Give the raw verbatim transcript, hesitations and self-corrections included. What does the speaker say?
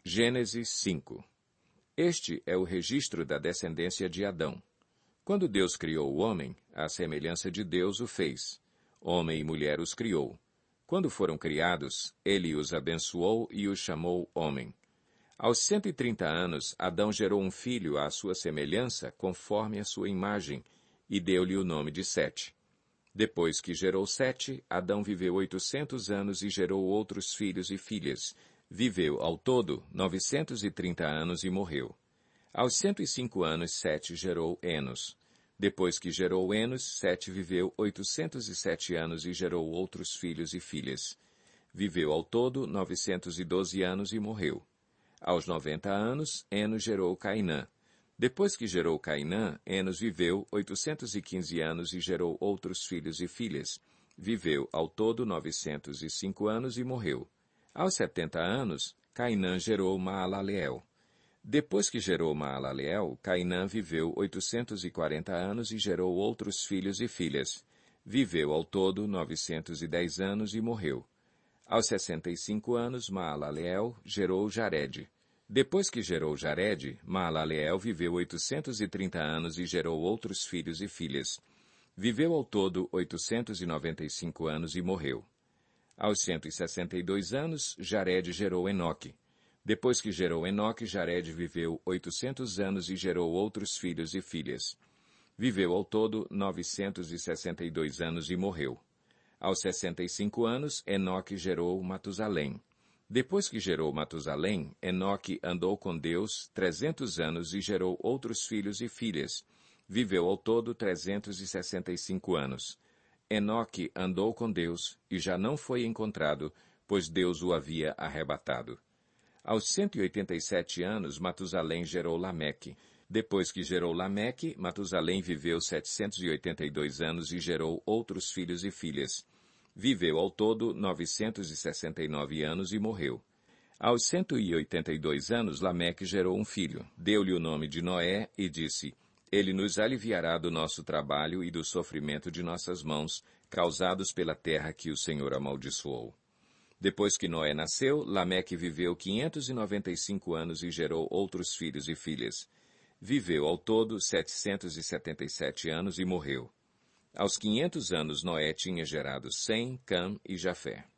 Gênesis cinco. Este é o registro da descendência de Adão. Quando Deus criou o homem, à semelhança de Deus o fez. Homem e mulher os criou. Quando foram criados, ele os abençoou e os chamou homem. Aos cento e trinta anos, Adão gerou um filho à sua semelhança, conforme a sua imagem, e deu-lhe o nome de Sete. Depois que gerou Sete, Adão viveu oitocentos anos e gerou outros filhos e filhas. Viveu, ao todo, novecentos e trinta anos e morreu. Aos cento e cinco anos, Sete gerou Enos. Depois que gerou Enos, Sete viveu oitocentos e sete anos e gerou outros filhos e filhas. Viveu, ao todo, novecentos e doze anos e morreu. Aos noventa anos, Enos gerou Cainã. Depois que gerou Cainã, Enos viveu oitocentos e quinze anos e gerou outros filhos e filhas. Viveu, ao todo, novecentos e cinco anos e morreu. Aos setenta anos, Cainã gerou Maalaleel. Depois que gerou Maalaleel, Cainã viveu oitocentos e quarenta anos e gerou outros filhos e filhas. Viveu, ao todo, novecentos e dez anos e morreu. Aos sessenta e cinco anos, Maalaleel gerou Jared. Depois que gerou Jared, Maalaleel viveu oitocentos e trinta anos e gerou outros filhos e filhas. Viveu ao todo oitocentos e noventa e cinco anos e morreu. Aos cento e sessenta e dois anos, Jared gerou Enoque. Depois que gerou Enoque, Jared viveu oitocentos anos e gerou outros filhos e filhas. Viveu ao todo novecentos e sessenta e dois anos e morreu. Aos sessenta e cinco anos, Enoque gerou Matusalém. Depois que gerou Matusalém, Enoque andou com Deus trezentos anos e gerou outros filhos e filhas. Viveu ao todo trezentos e sessenta e cinco anos. Enoque andou com Deus e já não foi encontrado, pois Deus o havia arrebatado. Aos cento e oitenta e sete anos, Matusalém gerou Lameque. Depois que gerou Lameque, Matusalém viveu setecentos e oitenta e dois anos e gerou outros filhos e filhas. Viveu ao todo novecentos e sessenta e nove anos e morreu. Aos cento e oitenta e dois anos, Lameque gerou um filho. Deu-lhe o nome de Noé e disse: Ele nos aliviará do nosso trabalho e do sofrimento de nossas mãos, causados pela terra que o Senhor amaldiçoou. Depois que Noé nasceu, Lameque viveu quinhentos e noventa e cinco anos e gerou outros filhos e filhas. Viveu ao todo setecentos e setenta e sete anos e morreu. Aos quinhentos anos, Noé tinha gerado Sem, Cam e Jafé.